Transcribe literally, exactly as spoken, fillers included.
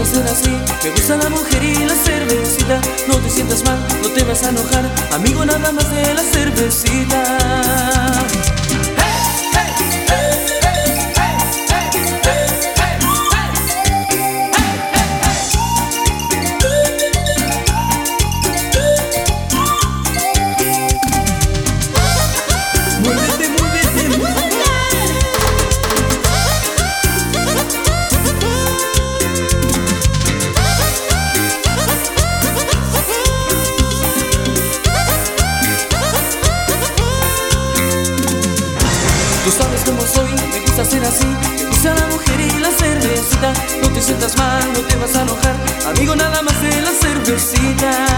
ser así, me gusta la mujer y la cervecita. No te sientas mal, no te vas a enojar, amigo, nada más de la cervecita. Tú sabes cómo soy, me gusta ser así, me gusta la mujer y la cervecita. No te sientas mal, no te vas a enojar, amigo, nada más de la cervecita.